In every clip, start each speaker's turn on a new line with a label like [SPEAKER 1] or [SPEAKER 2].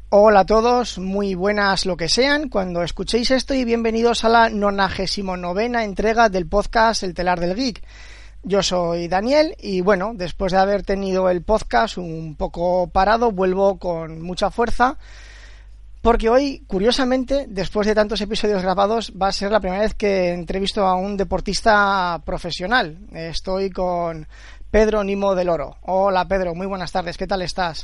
[SPEAKER 1] Hola a todos, muy buenas lo que sean cuando escuchéis esto y bienvenidos a la 99ª entrega del podcast El Telar del Geek. Yo soy Daniel y bueno, después de haber tenido el podcast un poco parado, vuelvo con mucha fuerza porque hoy, curiosamente, después de tantos episodios grabados, va a ser la primera vez que entrevisto a un deportista profesional. Estoy con Pedro Nimo del Oro. Hola Pedro, muy buenas tardes, ¿qué tal estás?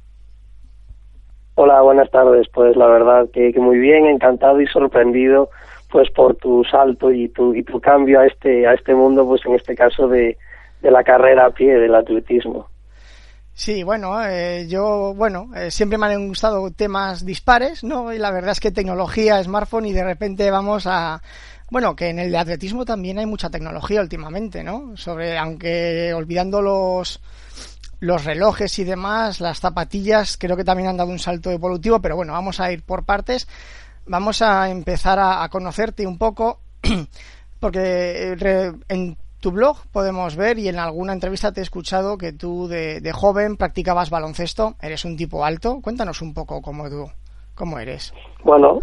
[SPEAKER 2] Hola, buenas tardes. Pues la verdad que muy bien, encantado y sorprendido pues por tu salto y tu cambio a este mundo, pues en este caso de la carrera a pie, del atletismo.
[SPEAKER 1] Sí, bueno, siempre me han gustado temas dispares, ¿no? Y la verdad es que tecnología, smartphone y de repente vamos a... Bueno, que en el atletismo también hay mucha tecnología últimamente, ¿no? Aunque olvidando los relojes y demás, las zapatillas creo que también han dado un salto evolutivo, pero bueno, vamos a ir por partes. Vamos a empezar a conocerte un poco, porque en tu blog podemos ver y en alguna entrevista te he escuchado que tú de joven practicabas baloncesto, eres un tipo alto. Cuéntanos un poco cómo eres.
[SPEAKER 2] Bueno,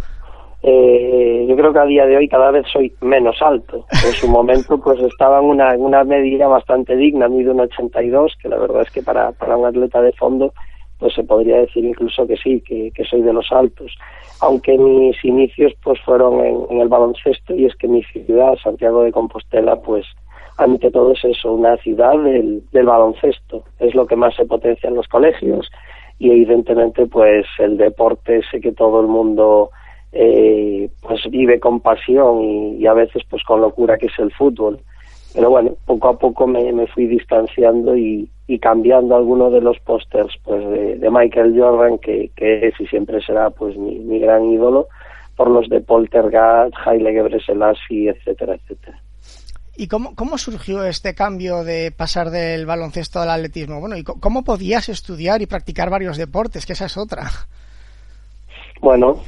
[SPEAKER 2] yo creo que a día de hoy cada vez soy menos alto. En su momento pues estaba en una medida bastante digna, mido 1,82, que la verdad es que para un atleta de fondo pues se podría decir incluso que sí, que soy de los altos. Aunque mis inicios pues fueron en el baloncesto, y es que mi ciudad, Santiago de Compostela, pues ante todo es eso, una ciudad del baloncesto. Es lo que más se potencia en los colegios y evidentemente pues el deporte sé que todo el mundo pues vive con pasión y a veces pues con locura, que es el fútbol. Pero bueno, poco a poco me fui distanciando y cambiando algunos de los pósters pues de Michael Jordan, que es y siempre será pues mi gran ídolo, por los de Poltergeist, Haile Gebrselassie, etcétera, etcétera.
[SPEAKER 1] ¿Y cómo surgió este cambio de pasar del baloncesto al atletismo? Bueno, ¿y cómo podías estudiar y practicar varios deportes? Que esa es otra.
[SPEAKER 2] Bueno,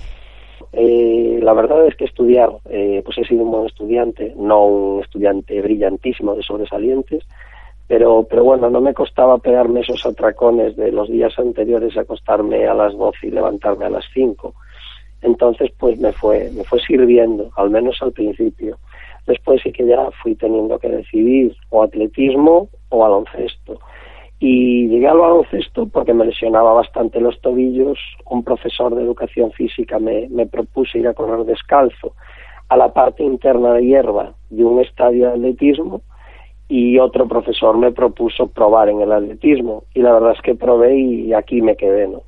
[SPEAKER 2] la verdad es que estudiar, pues he sido un buen estudiante, no un estudiante brillantísimo de sobresalientes, pero bueno, no me costaba pegarme esos atracones de los días anteriores, acostarme a las 12 y levantarme a las 5. Entonces pues me fue sirviendo, al menos al principio. Después sí que ya fui teniendo que decidir o atletismo o baloncesto. Y llegué al baloncesto porque me lesionaba bastante los tobillos. Un profesor de educación física me propuso ir a correr descalzo a la parte interna de hierba de un estadio de atletismo, y otro profesor me propuso probar en el atletismo. Y la verdad es que probé y aquí me quedé, ¿no?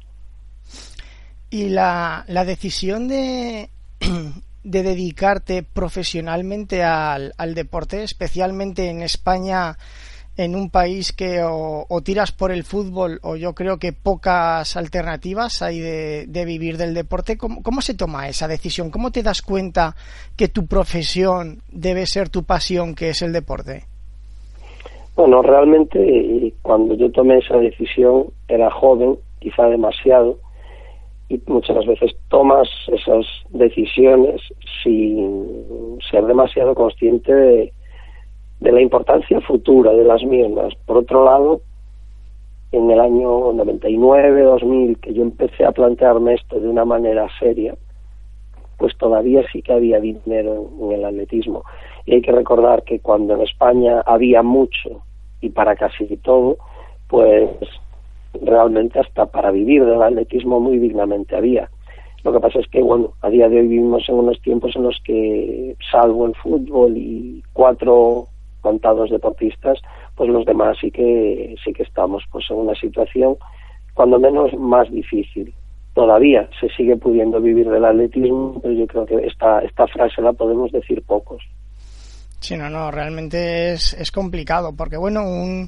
[SPEAKER 1] Y la decisión de dedicarte profesionalmente al deporte, especialmente en España, en un país que o tiras por el fútbol o yo creo que pocas alternativas hay de vivir del deporte, ¿cómo se toma esa decisión? ¿Cómo te das cuenta que tu profesión debe ser tu pasión, que es el deporte?
[SPEAKER 2] Bueno, realmente cuando yo tomé esa decisión era joven, quizá demasiado, y muchas veces tomas esas decisiones sin ser demasiado consciente de la importancia futura de las mismas. Por otro lado, en el año 99, 2000, que yo empecé a plantearme esto de una manera seria, pues todavía sí que había dinero en el atletismo. Y hay que recordar que cuando en España había mucho y para casi todo, pues realmente hasta para vivir del atletismo muy dignamente había. Lo que pasa es que, bueno, a día de hoy vivimos en unos tiempos en los que, salvo el fútbol y 4 contados deportistas, pues los demás sí que estamos pues en una situación cuando menos más difícil. Todavía se sigue pudiendo vivir del atletismo, pero yo creo que esta frase la podemos decir pocos.
[SPEAKER 1] Sí, no, realmente es complicado, porque bueno,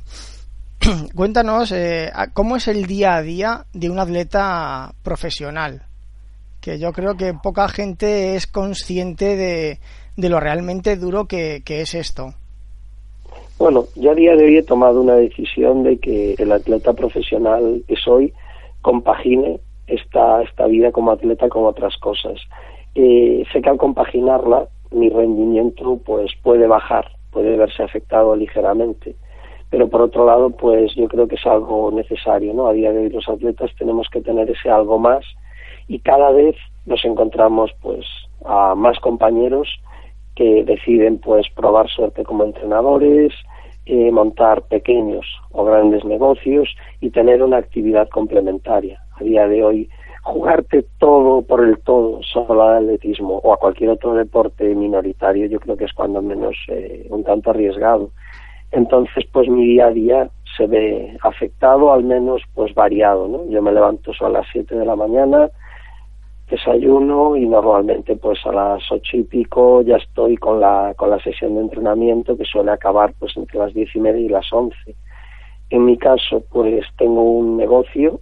[SPEAKER 1] cuéntanos cómo es el día a día de un atleta profesional, que yo creo que poca gente es consciente de lo realmente duro que es esto.
[SPEAKER 2] Bueno, yo a día de hoy he tomado una decisión de que el atleta profesional que soy compagine esta vida como atleta con otras cosas. Sé que al compaginarla mi rendimiento pues puede bajar, puede verse afectado ligeramente, pero por otro lado pues yo creo que es algo necesario, ¿no? A día de hoy los atletas tenemos que tener ese algo más, y cada vez nos encontramos pues a más compañeros que deciden pues probar suerte como entrenadores, montar pequeños o grandes negocios y tener una actividad complementaria. A día de hoy, jugarte todo por el todo solo al atletismo o a cualquier otro deporte minoritario, yo creo que es cuando menos un tanto arriesgado. Entonces, pues mi día a día se ve afectado, al menos pues variado, ¿no? Yo me levanto solo a las 7 de la mañana, desayuno y normalmente pues a las 8 y pico ya estoy con la sesión de entrenamiento, que suele acabar pues entre las 10:30 y las 11. En mi caso pues tengo un negocio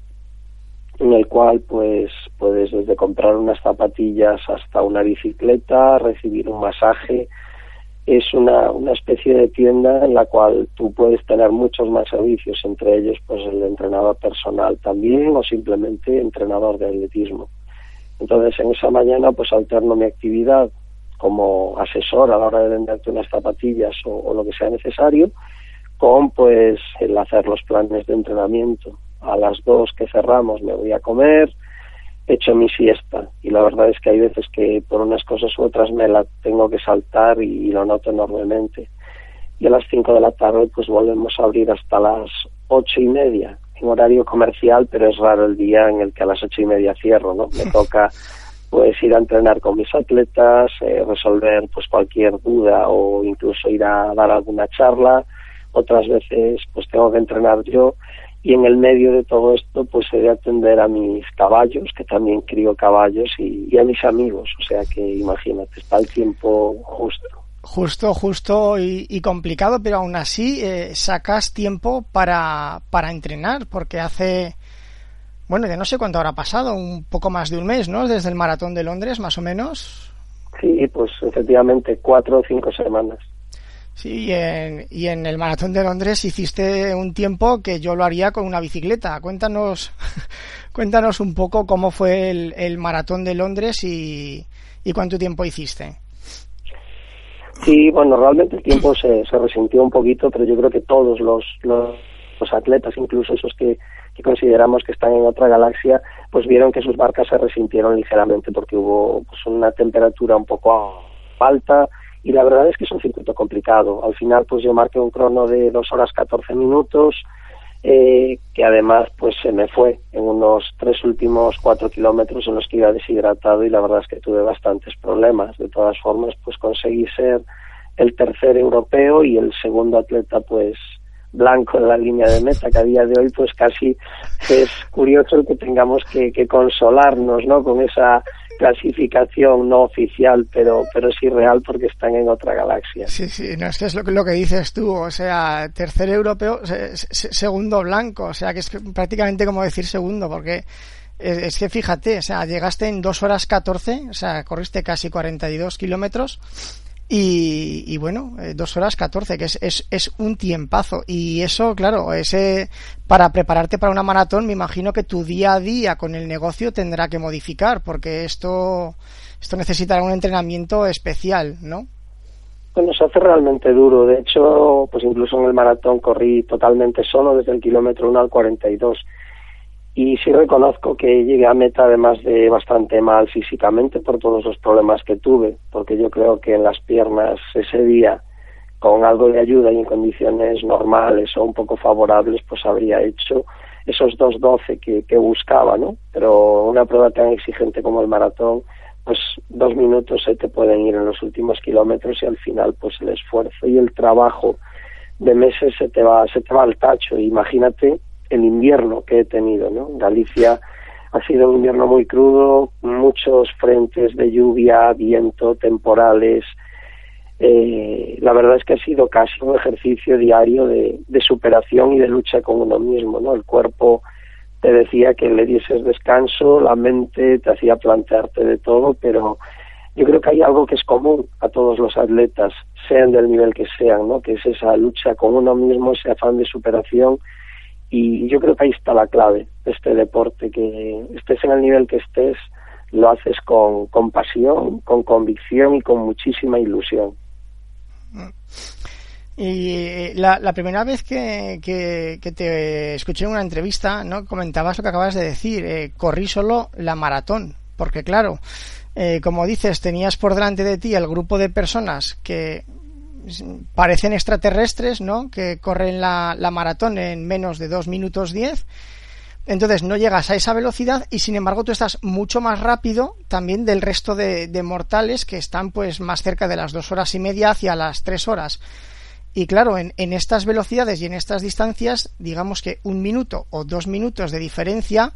[SPEAKER 2] en el cual pues puedes desde comprar unas zapatillas hasta una bicicleta, recibir un masaje. Es una especie de tienda en la cual tú puedes tener muchos más servicios, entre ellos pues el de entrenador personal también o simplemente entrenador de atletismo. Entonces en esa mañana pues alterno mi actividad como asesor a la hora de venderte unas zapatillas o lo que sea necesario con pues el hacer los planes de entrenamiento. A las 2 que cerramos me voy a comer, echo mi siesta y la verdad es que hay veces que por unas cosas u otras me la tengo que saltar y lo noto enormemente. Y a las 5 de la tarde pues volvemos a abrir hasta las 8:30 en horario comercial, pero es raro el día en el que a las 8:30 cierro, ¿no? Me toca pues ir a entrenar con mis atletas, resolver pues cualquier duda o incluso ir a dar alguna charla. Otras veces pues tengo que entrenar yo y en el medio de todo esto pues he de atender a mis caballos, que también crío caballos, y a mis amigos, o sea que imagínate, está el tiempo justo.
[SPEAKER 1] Justo y complicado, pero aún así sacas tiempo para entrenar, porque hace, bueno, ya no sé cuánto habrá pasado, un poco más de un mes, ¿no? Desde el Maratón de Londres, más o menos.
[SPEAKER 2] Sí, pues efectivamente 4 o 5 semanas.
[SPEAKER 1] Sí, y en el Maratón de Londres hiciste un tiempo que yo lo haría con una bicicleta. Cuéntanos un poco cómo fue el Maratón de Londres y cuánto tiempo hiciste.
[SPEAKER 2] Sí, bueno, realmente el tiempo se resintió un poquito, pero yo creo que todos los atletas, incluso esos que consideramos que están en otra galaxia, pues vieron que sus marcas se resintieron ligeramente porque hubo pues una temperatura un poco alta y la verdad es que es un circuito complicado. Al final pues yo marqué un crono de 2 horas 14 minutos, que además pues se me fue en unos 3 últimos 4 kilómetros en los que iba deshidratado y la verdad es que tuve bastantes problemas. De todas formas pues conseguí ser el tercer europeo y el segundo atleta pues blanco en la línea de meta, que a día de hoy pues casi es curioso que tengamos que consolarnos, ¿no?, con esa clasificación no oficial, pero sí real, porque están en otra galaxia.
[SPEAKER 1] Sí, no, es que es lo que dices tú, o sea, tercer europeo, segundo blanco, o sea, que es prácticamente como decir segundo, porque es que fíjate, o sea, llegaste en 2 horas 14, o sea, corriste casi 42 kilómetros, y bueno, 2 horas 14, que es un tiempazo, y eso, claro, para prepararte para una maratón, me imagino que tu día a día con el negocio tendrá que modificar, porque esto necesitará un entrenamiento especial, ¿no?
[SPEAKER 2] Bueno, se hace realmente duro. De hecho, pues incluso en el maratón corrí totalmente solo desde el kilómetro 1 al 42. Y sí reconozco que llegué a meta además de bastante mal físicamente por todos los problemas que tuve, porque yo creo que en las piernas ese día, con algo de ayuda y en condiciones normales o un poco favorables, pues habría hecho esos 2:12 que buscaba, ¿no? Pero una prueba tan exigente como el maratón, pues 2 minutos se te pueden ir en los últimos kilómetros y al final pues el esfuerzo y el trabajo de meses se te va al tacho. Imagínate el invierno que he tenido, ¿no? Galicia ha sido un invierno muy crudo, muchos frentes de lluvia, viento, temporales. La verdad es que ha sido casi un ejercicio diario de superación y de lucha con uno mismo, ¿no? El cuerpo te decía que le dieses descanso, la mente te hacía plantearte de todo, pero yo creo que hay algo que es común a todos los atletas, sean del nivel que sean, ¿no? Que es esa lucha con uno mismo, ese afán de superación. Y yo creo que ahí está la clave de este deporte, que estés en el nivel que estés, lo haces con pasión, con convicción y con muchísima ilusión.
[SPEAKER 1] Y la primera vez que te escuché en una entrevista, ¿no? Comentabas lo que acabas de decir, corrí solo la maratón, porque claro, como dices, tenías por delante de ti el grupo de personas que parecen extraterrestres, ¿no? Que corren la maratón en menos de 2 minutos 10. Entonces no llegas a esa velocidad y sin embargo tú estás mucho más rápido también del resto de mortales que están pues más cerca de las 2 horas y media hacia las 3 horas. Y claro, en estas velocidades y en estas distancias, digamos que 1 minuto o 2 minutos de diferencia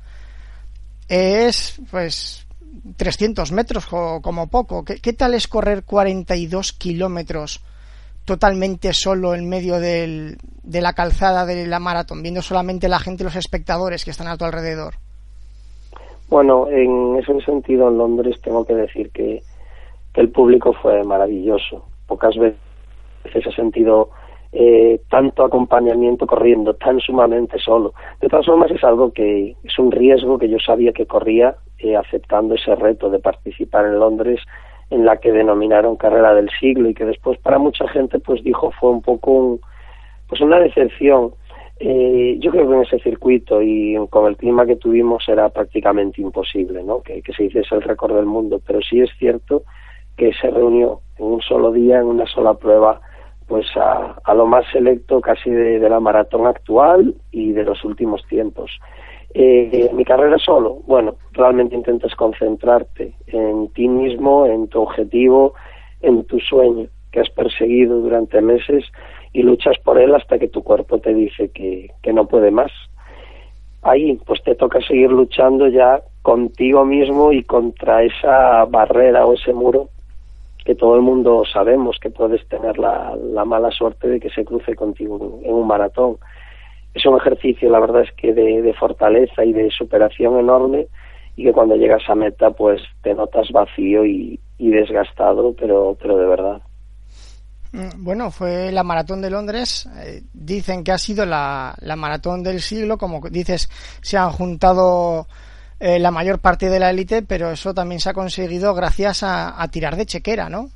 [SPEAKER 1] es pues 300 metros como poco. ¿Qué tal es correr 42 kilómetros totalmente solo en medio de la calzada de la maratón, viendo solamente la gente, los espectadores que están a tu alrededor?
[SPEAKER 2] Bueno, en ese sentido en Londres tengo que decir que el público fue maravilloso. Pocas veces he sentido tanto acompañamiento corriendo tan sumamente solo. De todas formas es algo que es un riesgo que yo sabía que corría aceptando ese reto de participar en Londres, en la que denominaron carrera del siglo y que después para mucha gente pues dijo fue un poco una decepción. Yo creo que en ese circuito y con el clima que tuvimos era prácticamente imposible, ¿no? que se hiciese el récord del mundo, pero sí es cierto que se reunió en un solo día, en una sola prueba, pues a lo más selecto casi de la maratón actual y de los últimos tiempos. Mi carrera solo, bueno, realmente intentas concentrarte en ti mismo, en tu objetivo, en tu sueño que has perseguido durante meses y luchas por él hasta que tu cuerpo te dice que no puede más. Ahí pues te toca seguir luchando ya contigo mismo y contra esa barrera o ese muro que todo el mundo sabemos que puedes tener la mala suerte de que se cruce contigo en un maratón. Es un ejercicio, la verdad es que de fortaleza y de superación enorme, y que cuando llegas a meta pues te notas vacío y desgastado, pero de verdad.
[SPEAKER 1] Bueno, fue la maratón de Londres, dicen que ha sido la maratón del siglo, como dices, se han juntado la mayor parte de la élite, pero eso también se ha conseguido gracias a tirar de chequera, ¿no?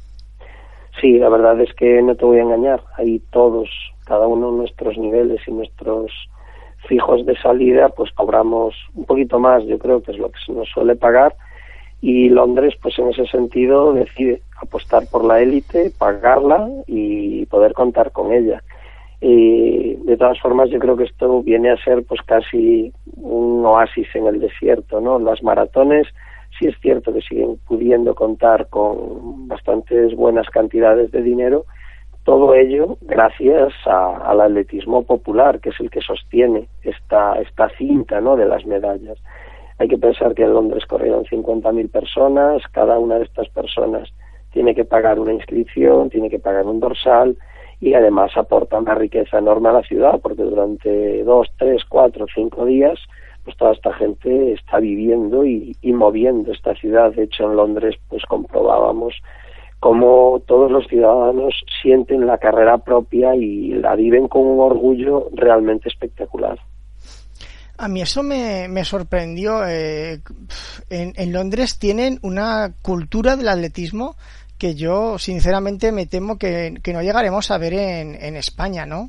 [SPEAKER 2] Sí, la verdad es que no te voy a engañar, ahí todos, cada uno nuestros niveles y nuestros fijos de salida, pues cobramos un poquito más, yo creo que es lo que se nos suele pagar, y Londres pues en ese sentido decide apostar por la élite, pagarla y poder contar con ella. De todas formas yo creo que esto viene a ser pues casi un oasis en el desierto, ¿no? Las maratones sí es cierto que siguen pudiendo contar con bastantes buenas cantidades de dinero, todo ello gracias al atletismo popular, que es el que sostiene esta cinta, ¿no?, de las medallas. Hay que pensar que en Londres corrieron 50.000 personas, cada una de estas personas tiene que pagar una inscripción, tiene que pagar un dorsal y además aporta una riqueza enorme a la ciudad, porque durante 2, 3, 4, 5 días pues toda esta gente está viviendo y moviendo esta ciudad. De hecho en Londres pues comprobábamos cómo todos los ciudadanos sienten la carrera propia y la viven con un orgullo realmente espectacular.
[SPEAKER 1] A mí eso me sorprendió. En Londres tienen una cultura del atletismo que yo sinceramente me temo que no llegaremos a ver en España, ¿no?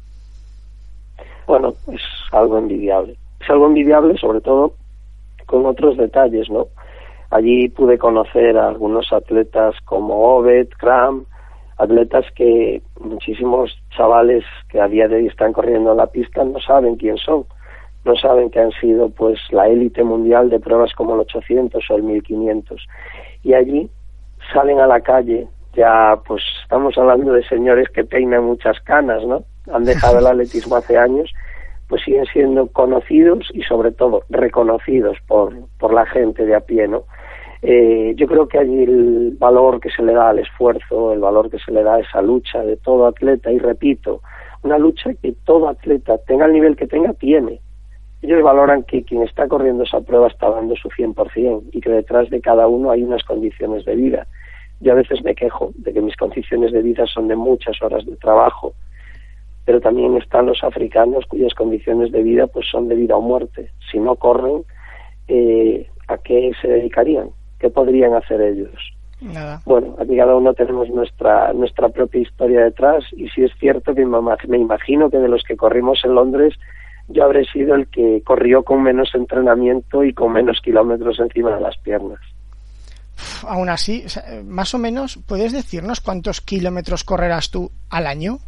[SPEAKER 2] Bueno, es algo envidiable. Es algo envidiable sobre todo con otros detalles, ¿no? Allí pude conocer a algunos atletas como Obed, Cram, atletas que muchísimos chavales que a día de hoy están corriendo en la pista no saben quién son. No saben que han sido pues la élite mundial de pruebas como el 800 o el 1500. Y allí salen a la calle, ya pues estamos hablando de señores que peinan muchas canas, ¿no? Han dejado el atletismo hace años, pues siguen siendo conocidos y sobre todo reconocidos por la gente de a pie, ¿no? Yo creo que allí el valor que se le da al esfuerzo, el valor que se le da a esa lucha de todo atleta, y repito, una lucha que todo atleta, tenga el nivel que tenga, tiene. Ellos valoran que quien está corriendo esa prueba está dando su 100% y que detrás de cada uno hay unas condiciones de vida. Yo a veces me quejo de que mis condiciones de vida son de muchas horas de trabajo, pero también están los africanos cuyas condiciones de vida pues son de vida o muerte. Si no corren, ¿a qué se dedicarían? ¿Qué podrían hacer ellos?
[SPEAKER 1] Nada.
[SPEAKER 2] Bueno, aquí cada uno tenemos nuestra propia historia detrás, y sí es cierto que me imagino que de los que corrimos en Londres, yo habré sido el que corrió con menos entrenamiento y con menos kilómetros encima de las piernas.
[SPEAKER 1] Aún así, o sea, más o menos, ¿puedes decirnos cuántos kilómetros correrás tú al año?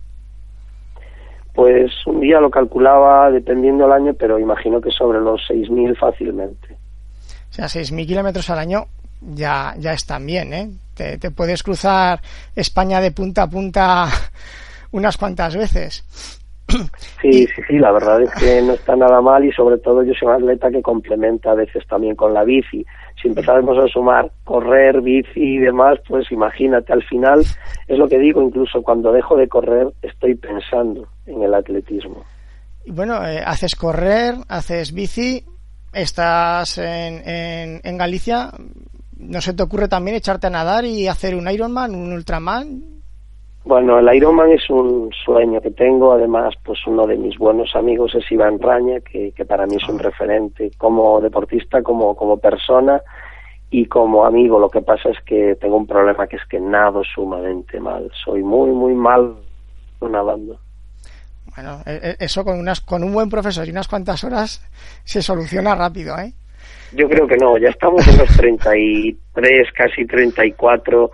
[SPEAKER 2] Pues un día lo calculaba dependiendo del año, pero imagino que sobre los 6.000 fácilmente.
[SPEAKER 1] O sea, 6.000 kilómetros al año ya están bien, ¿eh? Te puedes cruzar España de punta a punta unas cuantas veces.
[SPEAKER 2] Sí, la verdad es que no está nada mal, y sobre todo yo soy un atleta que complementa a veces también con la bici. Si empezáramos a sumar correr, bici y demás, pues imagínate, al final es lo que digo, incluso cuando dejo de correr estoy pensando en el atletismo.
[SPEAKER 1] Y bueno, haces correr, haces bici, estás en Galicia, ¿no se te ocurre también echarte a nadar y hacer un Ironman, un Ultraman?
[SPEAKER 2] Bueno, el Ironman es un sueño que tengo. Además, pues uno de mis buenos amigos es Iván Raña, que para mí es un referente como deportista, como persona y como amigo. Lo que pasa es que tengo un problema, que es que nado sumamente mal. Soy muy, muy mal nadando.
[SPEAKER 1] Bueno, eso con un buen profesor y unas cuantas horas se soluciona rápido, ¿eh?
[SPEAKER 2] Yo creo que no, ya estamos en los 33, casi 34.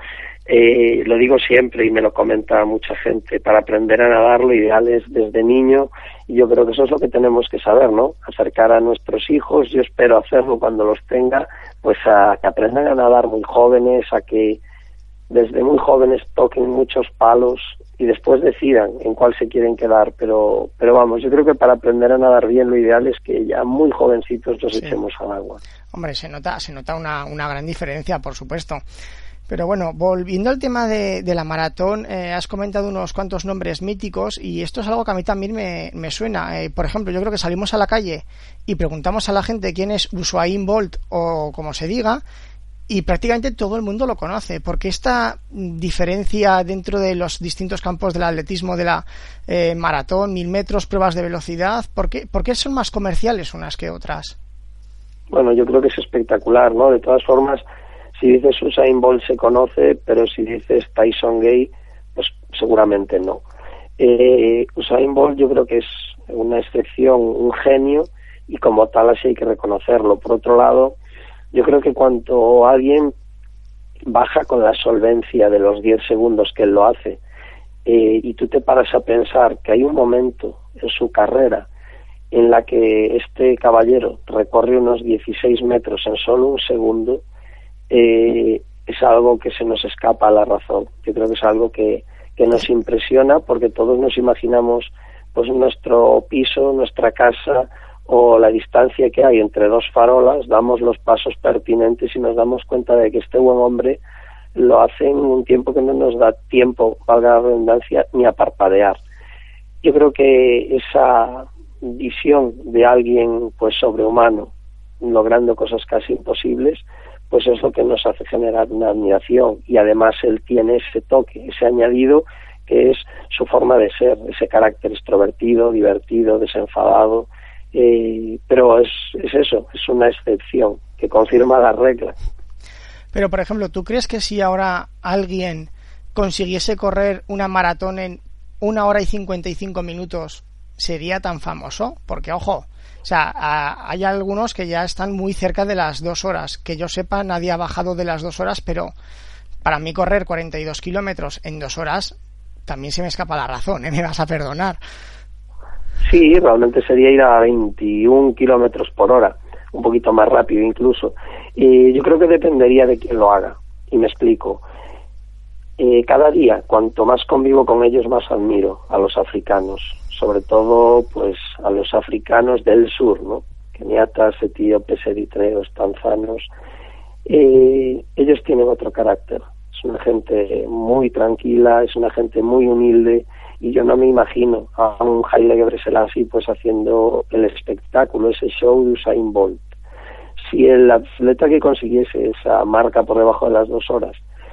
[SPEAKER 2] Lo digo siempre y me lo comenta mucha gente: para aprender a nadar lo ideal es desde niño, y yo creo que eso es lo que tenemos que saber, ¿no? Acercar a nuestros hijos, yo espero hacerlo cuando los tenga, pues a que aprendan a nadar muy jóvenes, a que desde muy jóvenes toquen muchos palos y después decidan en cuál se quieren quedar, pero vamos, yo creo que para aprender a nadar bien lo ideal es que ya muy jovencitos los echemos al agua.
[SPEAKER 1] Hombre, se nota una gran diferencia, por supuesto. Pero bueno, volviendo al tema de la maratón, has comentado unos cuantos nombres míticos, y esto es algo que a mí también me suena. Por ejemplo, yo creo que salimos a la calle y preguntamos a la gente quién es Usain Bolt, o como se diga, y prácticamente todo el mundo lo conoce. Porque esta diferencia dentro de los distintos campos del atletismo, de la maratón, 1.000 metros, pruebas de velocidad, ¿por qué son más comerciales unas que otras?
[SPEAKER 2] Bueno, yo creo que es espectacular, ¿no? De todas formas, si dices Usain Bolt se conoce, pero si dices Tyson Gay, pues seguramente no. Usain Bolt yo creo que es una excepción, un genio, y como tal así hay que reconocerlo. Por otro lado, yo creo que cuanto alguien baja con la solvencia de los 10 segundos que él lo hace, y tú te paras a pensar que hay un momento en su carrera en la que este caballero recorre unos 16 metros en solo un segundo, es algo que se nos escapa a la razón. Yo creo que es algo que nos impresiona, porque todos nos imaginamos pues nuestro piso, nuestra casa, o la distancia que hay entre dos farolas, damos los pasos pertinentes y nos damos cuenta de que este buen hombre lo hace en un tiempo que no nos da tiempo, valga la redundancia, ni a parpadear. Yo creo que esa visión de alguien pues sobrehumano, logrando cosas casi imposibles, pues es lo que nos hace generar una admiración. Y además él tiene ese toque, ese añadido, que es su forma de ser, ese carácter extrovertido, divertido, desenfadado, pero es eso, es una excepción que confirma la regla.
[SPEAKER 1] Pero, por ejemplo, ¿tú crees que si ahora alguien consiguiese correr una maratón en 1 hora y 55 minutos, sería tan famoso? Porque, ojo, o sea, hay algunos que ya están muy cerca de las 2 horas. Que yo sepa, nadie ha bajado de las 2 horas, pero para mí correr 42 kilómetros en 2 horas también se me escapa la razón, me vas a perdonar.
[SPEAKER 2] Sí, realmente sería ir a 21 kilómetros por hora, un poquito más rápido incluso. Yo creo que dependería de quién lo haga, y me explico. Cada día, cuanto más convivo con ellos, más admiro a los africanos, sobre todo pues a los africanos del sur, ¿no? Keniatas, etíopes, eritreos, tanzanos. Ellos tienen otro carácter. Es una gente muy tranquila, es una gente muy humilde, y yo no me imagino a un Haile Gebrselassie pues haciendo el espectáculo, ese show de Usain Bolt. Si el atleta que consiguiese esa marca por debajo de las 2 horas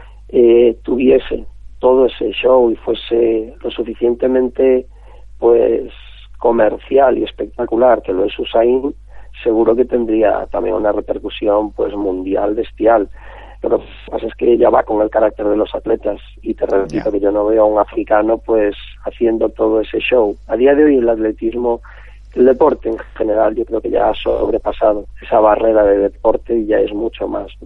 [SPEAKER 2] tuviese todo ese show y fuese lo suficientemente pues comercial y espectacular que lo es Usain, seguro que tendría también una repercusión pues mundial bestial. pero lo que pasa es que ya va con el carácter de los atletas, y te repito que yo no veo a un africano pues haciendo todo ese show. A día de hoy el atletismo, el deporte en general, yo creo que ya ha sobrepasado esa barrera de deporte y ya es mucho más, ¿no?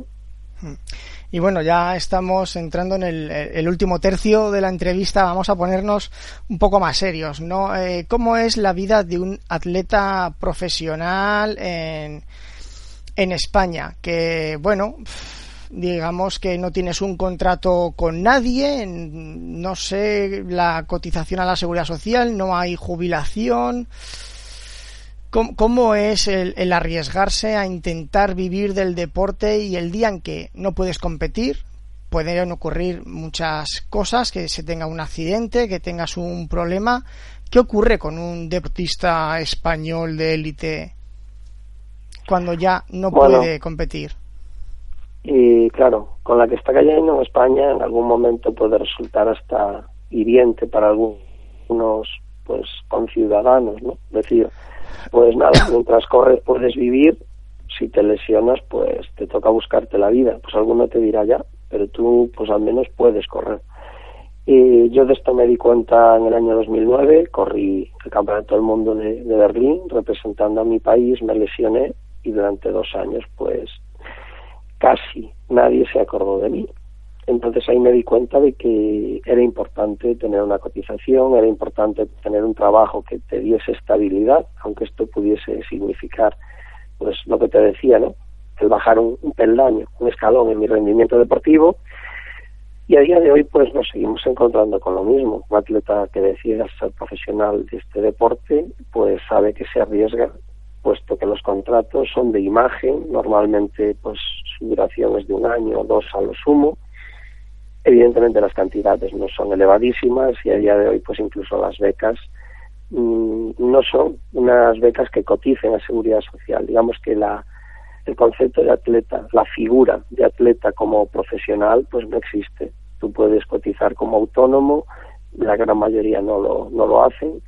[SPEAKER 1] Y bueno, ya estamos entrando en el último tercio de la entrevista. Vamos a ponernos un poco más serios, ¿no? ¿Cómo es la vida de un atleta profesional en España? Que, bueno, digamos que no tienes un contrato con nadie, no sé, la cotización a la Seguridad Social, no hay jubilación. ¿Cómo es el arriesgarse a intentar vivir del deporte y el día en que no puedes competir? Pueden ocurrir muchas cosas, que se tenga un accidente, que tengas un problema. ¿Qué ocurre con un deportista español de élite cuando ya no puede competir?
[SPEAKER 2] Y claro, con la que está cayendo en España, en algún momento puede resultar hasta hiriente para algunos pues conciudadanos, ¿no? Es decir, pues nada, mientras corres puedes vivir, si te lesionas pues te toca buscarte la vida. Pues alguno te dirá ya, pero tú pues al menos puedes correr. Y yo de esto me di cuenta en el año 2009, corrí el Campeonato del Mundo de Berlín representando a mi país, me lesioné y durante 2 años pues casi nadie se acordó de mí. Entonces ahí me di cuenta de que era importante tener una cotización, era importante tener un trabajo que te diese estabilidad, aunque esto pudiese significar, pues lo que te decía, ¿no? El bajar un peldaño, un escalón en mi rendimiento deportivo. Y a día de hoy pues nos seguimos encontrando con lo mismo. Un atleta que decida ser profesional de este deporte pues sabe que se arriesga, puesto que los contratos son de imagen, normalmente pues su duración es de 1 año o 2 a lo sumo. Evidentemente las cantidades no son elevadísimas y a día de hoy pues incluso las becas no son unas becas que coticen a Seguridad Social. Digamos que el concepto de atleta, la figura de atleta como profesional pues no existe. Tú puedes cotizar como autónomo, la gran mayoría no lo hacen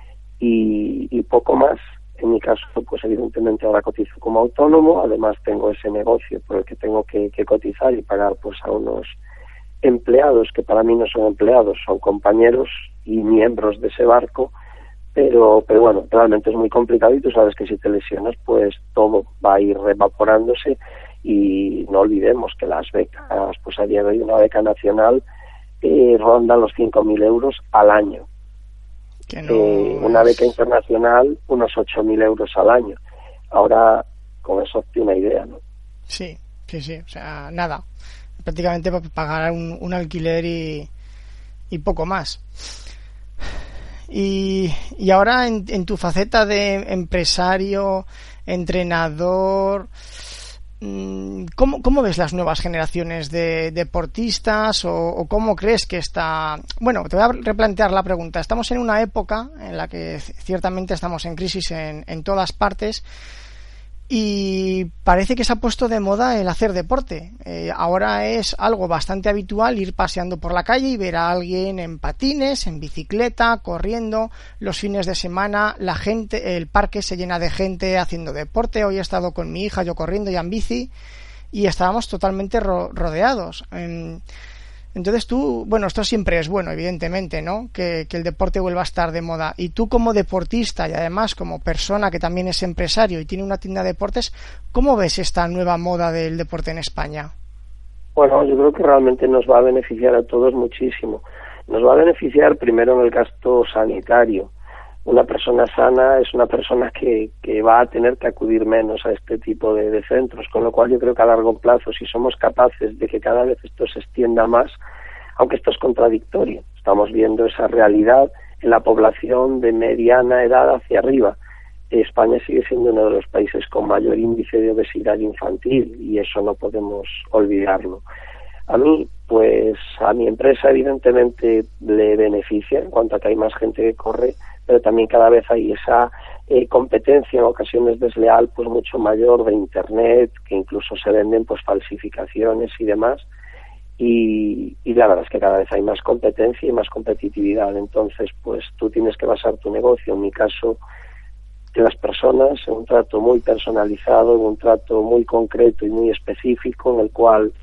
[SPEAKER 2] y poco más. En mi caso, pues evidentemente ahora cotizo como autónomo, además tengo ese negocio por el que tengo que cotizar y pagar pues a unos empleados que para mí no son empleados, son compañeros y miembros de ese barco, pero bueno, realmente es muy complicado y tú sabes que si te lesionas pues todo va a ir evaporándose y no olvidemos que las becas, pues a día de hoy una beca nacional ronda los 5.000 euros al año.
[SPEAKER 1] Que no
[SPEAKER 2] una beca internacional unos 8.000 euros al año. Ahora con eso hazte una idea, ¿no?
[SPEAKER 1] Sí, o sea, nada, prácticamente para pagar un alquiler y poco más. Y ahora en tu faceta de empresario, entrenador, ¿cómo ves las nuevas generaciones de deportistas o cómo crees que está? Bueno, te voy a replantear la pregunta. Estamos en una época en la que ciertamente estamos en crisis en todas partes y parece que se ha puesto de moda el hacer deporte. Ahora es algo bastante habitual ir paseando por la calle y ver a alguien en patines, en bicicleta, corriendo. Los fines de semana la gente, el parque se llena de gente haciendo deporte. Hoy he estado con mi hija, yo corriendo ya en bici y estábamos totalmente rodeados. Entonces tú, bueno, esto siempre es bueno, evidentemente, ¿no? Que el deporte vuelva a estar de moda. Y tú como deportista y además como persona que también es empresario y tiene una tienda de deportes, ¿cómo ves esta nueva moda del deporte en España?
[SPEAKER 2] Bueno, yo creo que realmente nos va a beneficiar a todos muchísimo. Nos va a beneficiar primero en el gasto sanitario. Una persona sana es una persona que va a tener que acudir menos a este tipo de centros, con lo cual yo creo que a largo plazo, si somos capaces de que cada vez esto se extienda más, aunque esto es contradictorio, estamos viendo esa realidad en la población de mediana edad hacia arriba. España sigue siendo uno de los países con mayor índice de obesidad infantil y eso no podemos olvidarlo. A mí, pues a mi empresa evidentemente le beneficia en cuanto a que hay más gente que corre, pero también cada vez hay esa competencia en ocasiones desleal pues mucho mayor de internet, que incluso se venden pues falsificaciones y demás, y la verdad es que cada vez hay más competencia y más competitividad. Entonces pues tú tienes que basar tu negocio, en mi caso de las personas, en un trato muy personalizado, en un trato muy concreto y muy específico, en el cual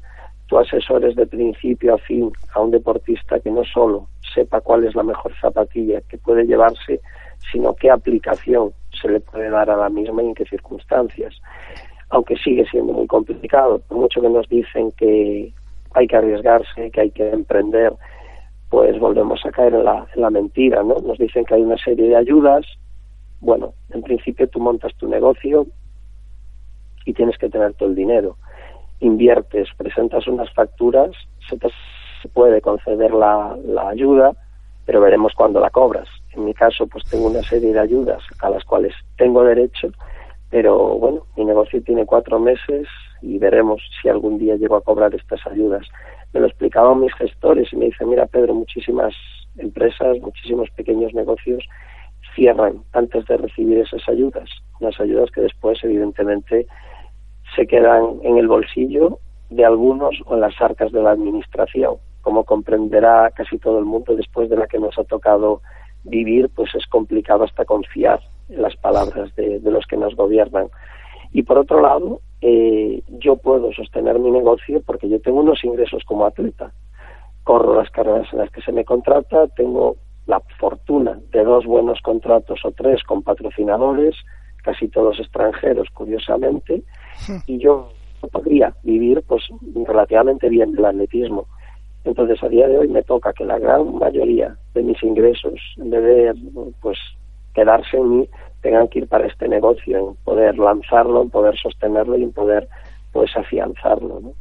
[SPEAKER 2] tú asesores de principio a fin a un deportista que no solo sepa cuál es la mejor zapatilla que puede llevarse, sino qué aplicación se le puede dar a la misma y en qué circunstancias. Aunque sigue siendo muy complicado, por mucho que nos dicen que hay que arriesgarse, que hay que emprender, pues volvemos a caer en la mentira, ¿no? Nos dicen que hay una serie de ayudas. Bueno, en principio tú montas tu negocio y tienes que tener todo el dinero. Inviertes, presentas unas facturas, se puede conceder la ayuda, pero veremos cuándo la cobras. En mi caso, pues tengo una serie de ayudas a las cuales tengo derecho, pero bueno, mi negocio tiene 4 meses y veremos si algún día llego a cobrar estas ayudas. Me lo explicaban mis gestores y me dicen, mira Pedro, muchísimas empresas, muchísimos pequeños negocios cierran antes de recibir esas ayudas, unas ayudas que después evidentemente se quedan en el bolsillo de algunos o en las arcas de la administración. Como comprenderá casi todo el mundo, después de la que nos ha tocado vivir, pues es complicado hasta confiar en las palabras de los que nos gobiernan. Y por otro lado, yo puedo sostener mi negocio porque yo tengo unos ingresos como atleta. Corro las carreras en las que se me contrata, tengo la fortuna de 2 buenos contratos o 3 con patrocinadores, casi todos extranjeros, curiosamente, y yo podría vivir pues relativamente bien del atletismo. Entonces, a día de hoy me toca que la gran mayoría de mis ingresos, en vez de pues quedarse en mí, tengan que ir para este negocio, en poder lanzarlo, en poder sostenerlo y en poder pues afianzarlo, ¿no?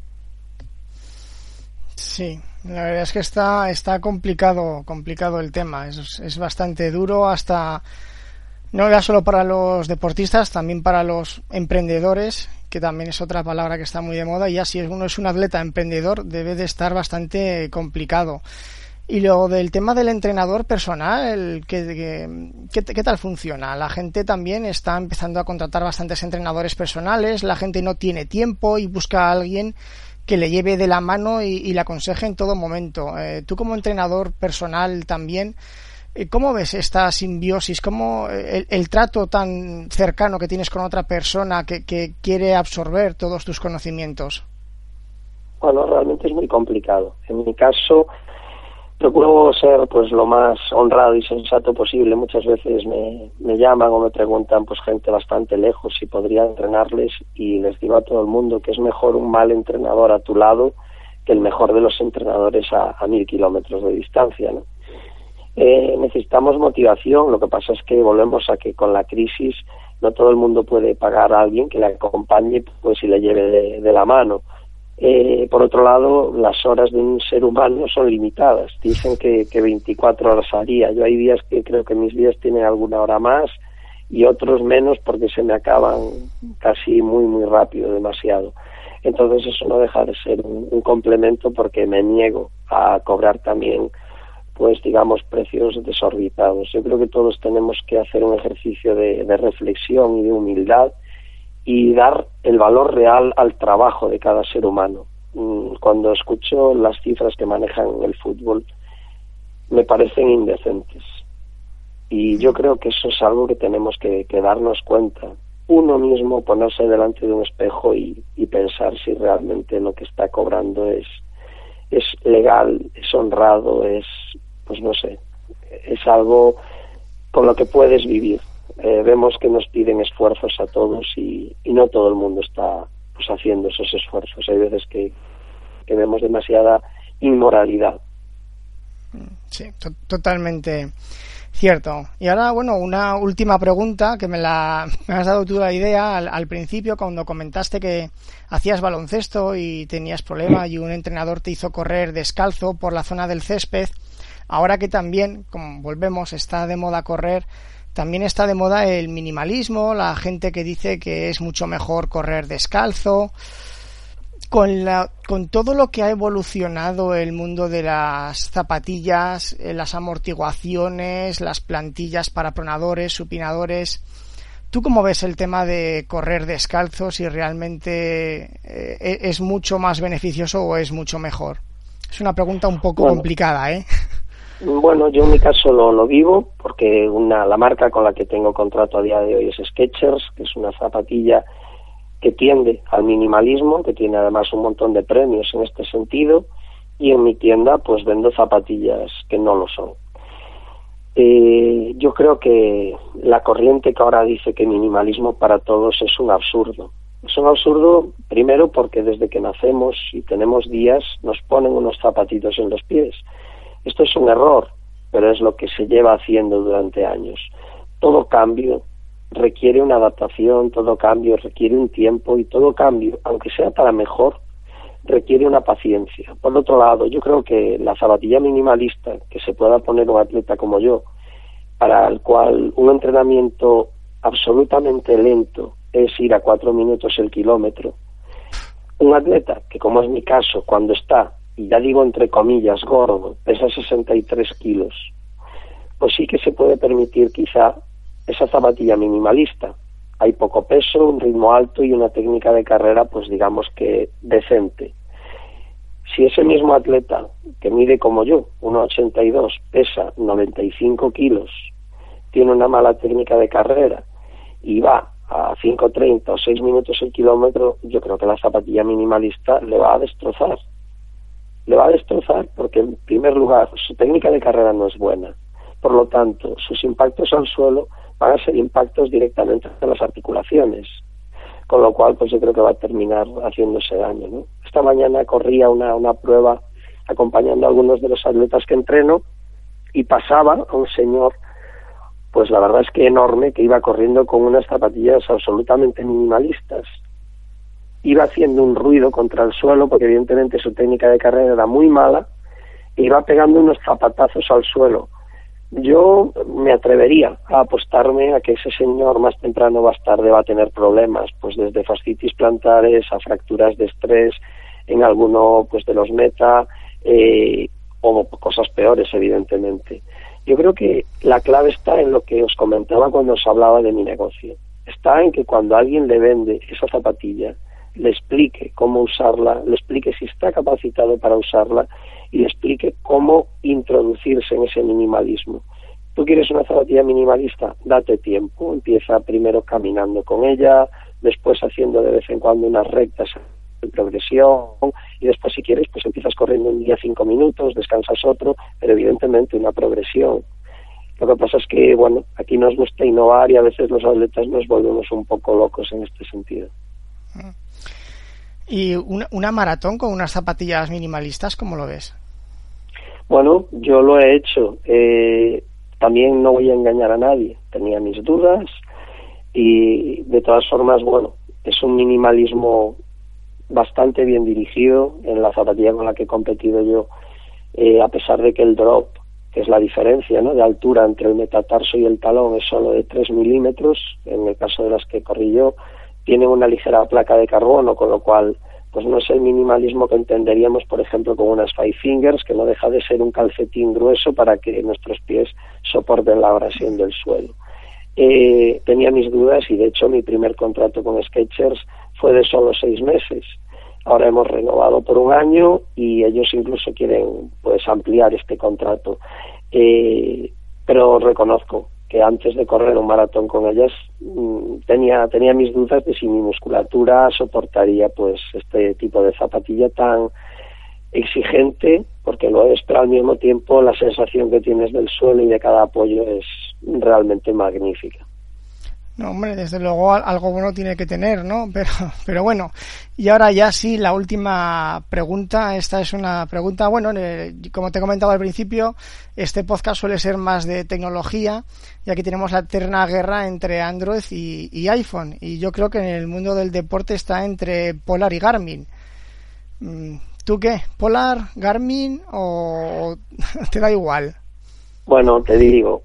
[SPEAKER 1] Sí, la verdad es que está complicado el tema, es bastante duro, hasta no ya solo para los deportistas, también para los emprendedores, que también es otra palabra que está muy de moda, y ya si uno es un atleta emprendedor debe de estar bastante complicado. Y lo del tema del entrenador personal, ¿qué tal funciona? La gente también está empezando a contratar bastantes entrenadores personales, la gente no tiene tiempo y busca a alguien que le lleve de la mano y le aconseje en todo momento. Tú como entrenador personal también, ¿cómo ves esta simbiosis? ¿Cómo el trato tan cercano que tienes con otra persona que quiere absorber todos tus conocimientos?
[SPEAKER 2] Bueno, realmente es muy complicado. En mi caso, procuro ser pues lo más honrado y sensato posible. Muchas veces me llaman o me preguntan pues gente bastante lejos si podría entrenarles, y les digo a todo el mundo que es mejor un mal entrenador a tu lado que el mejor de los entrenadores a 1000 kilómetros de distancia, ¿no? Necesitamos motivación. Lo que pasa es que volvemos a que con la crisis no todo el mundo puede pagar a alguien que le acompañe pues y le lleve de la mano. Por otro lado, las horas de un ser humano son limitadas. Dicen que 24 horas al día. Yo hay días que creo que mis días tienen alguna hora más y otros menos porque se me acaban casi muy rápido, demasiado. Entonces eso no deja de ser un complemento, porque me niego a cobrar también pues digamos precios desorbitados. Yo creo que todos tenemos que hacer un ejercicio de reflexión y de humildad y dar el valor real al trabajo de cada ser humano. Cuando escucho las cifras que manejan el fútbol, me parecen indecentes. Y yo creo que eso es algo que tenemos que darnos cuenta. Uno mismo ponerse delante de un espejo y pensar si realmente lo que está cobrando es legal, es honrado, pues no sé, es algo con lo que puedes vivir. Vemos que nos piden esfuerzos a todos y no todo el mundo está pues haciendo esos esfuerzos. Hay veces que vemos demasiada inmoralidad.
[SPEAKER 1] Sí, totalmente cierto. Y ahora, bueno, una última pregunta que me has dado tú la idea al principio, cuando comentaste que hacías baloncesto y tenías problemas y un entrenador te hizo correr descalzo por la zona del césped. Ahora que también, como volvemos, está de moda correr, también está de moda el minimalismo, la gente que dice que es mucho mejor correr descalzo. Con todo lo que ha evolucionado el mundo de las zapatillas, las amortiguaciones, las plantillas para pronadores, supinadores, ¿tú cómo ves el tema de correr descalzo? Si realmente es mucho más beneficioso o es mucho mejor. Es una pregunta un poco complicada, ¿eh?
[SPEAKER 2] Bueno, yo en mi caso lo vivo, porque la marca con la que tengo contrato a día de hoy es Skechers, que es una zapatilla que tiende al minimalismo, que tiene además un montón de premios en este sentido, y en mi tienda pues vendo zapatillas que no lo son. Yo creo que la corriente que ahora dice que minimalismo para todos es un absurdo. Es un absurdo primero porque desde que nacemos y tenemos días nos ponen unos zapatitos en los pies. Esto es un error, pero es lo que se lleva haciendo durante años. Todo cambio requiere una adaptación, todo cambio requiere un tiempo y todo cambio, aunque sea para mejor, requiere una paciencia. Por otro lado, yo creo que la zapatilla minimalista que se pueda poner un atleta como yo, para el cual un entrenamiento absolutamente lento es ir a 4 minutos el kilómetro, un atleta que, como es mi caso, cuando está, y ya digo entre comillas, gordo, pesa 63 kilos, pues sí que se puede permitir quizá esa zapatilla minimalista. Hay poco peso, un ritmo alto y una técnica de carrera, pues digamos que decente. Si ese mismo atleta, que mide como yo, 1,82, pesa 95 kilos, tiene una mala técnica de carrera y va a 5:30 o 6 minutos el kilómetro, yo creo que la zapatilla minimalista le va a destrozar. Le va a destrozar porque, en primer lugar, su técnica de carrera no es buena. Por lo tanto, sus impactos al suelo van a ser impactos directamente en las articulaciones, con lo cual pues yo creo que va a terminar haciéndose daño, ¿no? Esta mañana corría una prueba acompañando a algunos de los atletas que entreno y pasaba a un señor, pues la verdad es que enorme, que iba corriendo con unas zapatillas absolutamente minimalistas. Iba haciendo un ruido contra el suelo porque evidentemente su técnica de carrera era muy mala e iba pegando unos zapatazos al suelo. Yo me atrevería a apostarme a que ese señor más temprano o más tarde va a tener problemas, pues desde fascitis plantares a fracturas de estrés en alguno pues de los meta o cosas peores, evidentemente. Yo creo que la clave está en lo que os comentaba cuando os hablaba de mi negocio. Está en que cuando alguien le vende esa zapatilla, le explique cómo usarla, le explique si está capacitado para usarla y le explique cómo introducirse en ese minimalismo. ¿Tú quieres una zapatilla minimalista? Date tiempo, empieza primero caminando con ella, después haciendo de vez en cuando unas rectas de progresión y después, si quieres, pues empiezas corriendo un día 5 minutos, descansas otro, pero evidentemente una progresión. Lo que pasa es que, bueno, aquí nos gusta innovar y a veces los atletas nos volvemos un poco locos en este sentido.
[SPEAKER 1] ¿Y una maratón con unas zapatillas minimalistas, cómo lo ves?
[SPEAKER 2] Bueno, yo lo he hecho. También no voy a engañar a nadie. Tenía mis dudas y, de todas formas, bueno, es un minimalismo bastante bien dirigido en la zapatilla con la que he competido yo, a pesar de que el drop, que es la diferencia, ¿no?, de altura entre el metatarso y el talón, es solo de 3 milímetros, en el caso de las que corrí yo, tiene una ligera placa de carbono, con lo cual pues no es el minimalismo que entenderíamos, por ejemplo, con unas Five Fingers, que no deja de ser un calcetín grueso para que nuestros pies soporten la abrasión del suelo. Tenía mis dudas y, de hecho, mi primer contrato con Skechers fue de solo 6 meses. Ahora hemos renovado por 1 año y ellos incluso quieren pues ampliar este contrato. Pero reconozco que antes de correr un maratón con ellas tenía mis dudas de si mi musculatura soportaría pues este tipo de zapatilla tan exigente, porque lo es, pero al mismo tiempo la sensación que tienes del suelo y de cada apoyo es realmente magnífica.
[SPEAKER 1] No, hombre, desde luego algo bueno tiene que tener, ¿no? Pero bueno, y ahora ya sí, la última pregunta. Esta es una pregunta, bueno, como te he comentado al principio, este podcast suele ser más de tecnología, y aquí tenemos la eterna guerra entre Android y iPhone, y yo creo que en el mundo del deporte está entre Polar y Garmin. ¿Tú qué? ¿Polar, Garmin o te da igual?
[SPEAKER 2] Bueno, te digo,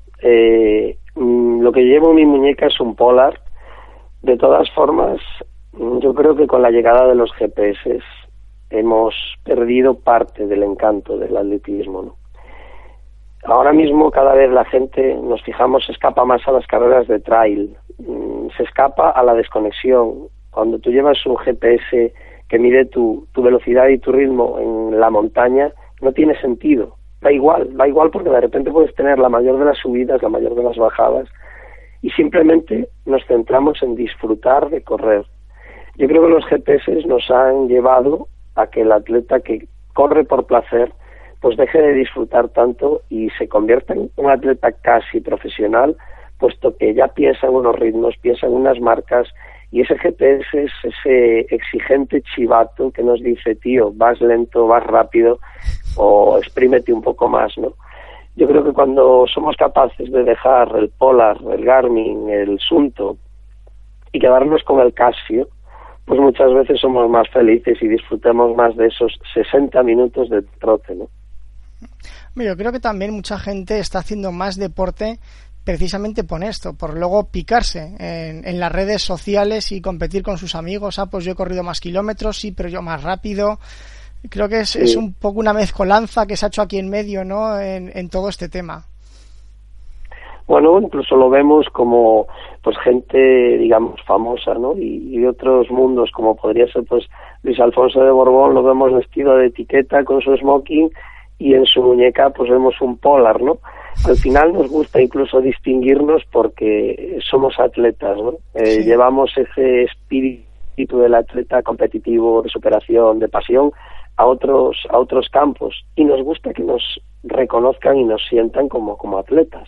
[SPEAKER 2] lo que llevo en mi muñeca es un Polar. De todas formas, yo creo que con la llegada de los GPS hemos perdido parte del encanto del atletismo, ¿no? Ahora mismo cada vez la gente, nos fijamos, se escapa más a las carreras de trail, se escapa a la desconexión. Cuando tú llevas un GPS que mide tu velocidad y tu ritmo en la montaña, no tiene sentido. Da igual porque de repente puedes tener la mayor de las subidas, la mayor de las bajadas, y simplemente nos centramos en disfrutar de correr. Yo creo que los GPS nos han llevado a que el atleta que corre por placer pues deje de disfrutar tanto y se convierta en un atleta casi profesional, puesto que ya piensa en unos ritmos, piensa en unas marcas, y ese GPS es ese exigente chivato que nos dice, tío, vas lento, vas rápido, o exprímete un poco más, ¿no? Yo creo que cuando somos capaces de dejar el Polar, el Garmin, el Suunto y quedarnos con el Casio, pues muchas veces somos más felices y disfrutamos más de esos 60 minutos de trote, ¿no?
[SPEAKER 1] Yo creo que también mucha gente está haciendo más deporte precisamente por esto, por luego picarse en las redes sociales y competir con sus amigos. Pues yo he corrido más kilómetros, sí, pero yo más rápido. Creo que es un poco una mezcolanza que se ha hecho aquí en medio, ¿no?, en todo este tema.
[SPEAKER 2] Bueno, incluso lo vemos como pues gente, digamos, famosa, ¿no? Y de otros mundos, como podría ser pues Luis Alfonso de Borbón, lo vemos vestido de etiqueta con su smoking y en su muñeca pues vemos un Polar, ¿no? Al final nos gusta incluso distinguirnos porque somos atletas, ¿no? Sí. Llevamos ese espíritu del atleta competitivo, de superación, de pasión a otros campos, y nos gusta que nos reconozcan y nos sientan como atletas.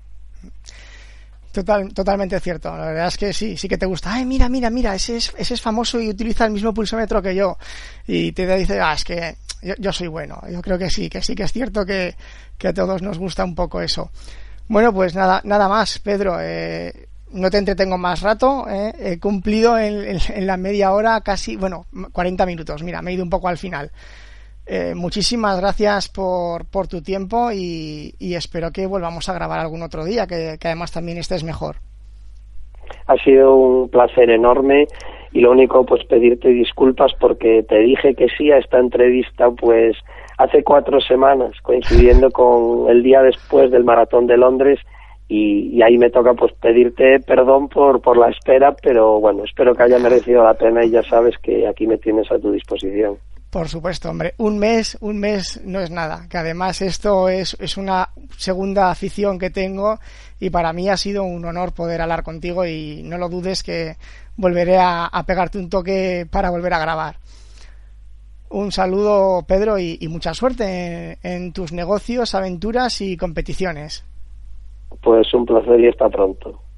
[SPEAKER 1] Totalmente cierto. La verdad es que sí que te gusta. Ay, mira, ese es famoso y utiliza el mismo pulsómetro que yo. Y te dice, es que yo soy bueno. Yo creo que sí que es cierto que a todos nos gusta un poco eso. Bueno, pues nada más, Pedro. No te entretengo más rato. He cumplido en la media hora casi, 40 minutos. Mira, me he ido un poco al final. Muchísimas gracias por tu tiempo y espero que volvamos a grabar algún otro día, que además también estés mejor.
[SPEAKER 2] Ha sido un placer enorme y lo único pues pedirte disculpas porque te dije que sí a esta entrevista pues hace 4 semanas, coincidiendo con el día después del Maratón de Londres, y ahí me toca pues pedirte perdón por la espera, pero bueno, espero que haya merecido la pena y ya sabes que aquí me tienes a tu disposición.
[SPEAKER 1] Por supuesto, hombre, un mes no es nada, que además esto es una segunda afición que tengo y para mí ha sido un honor poder hablar contigo y no lo dudes que volveré a pegarte un toque para volver a grabar. Un saludo, Pedro, y mucha suerte en tus negocios, aventuras y competiciones.
[SPEAKER 2] Pues un placer y hasta pronto.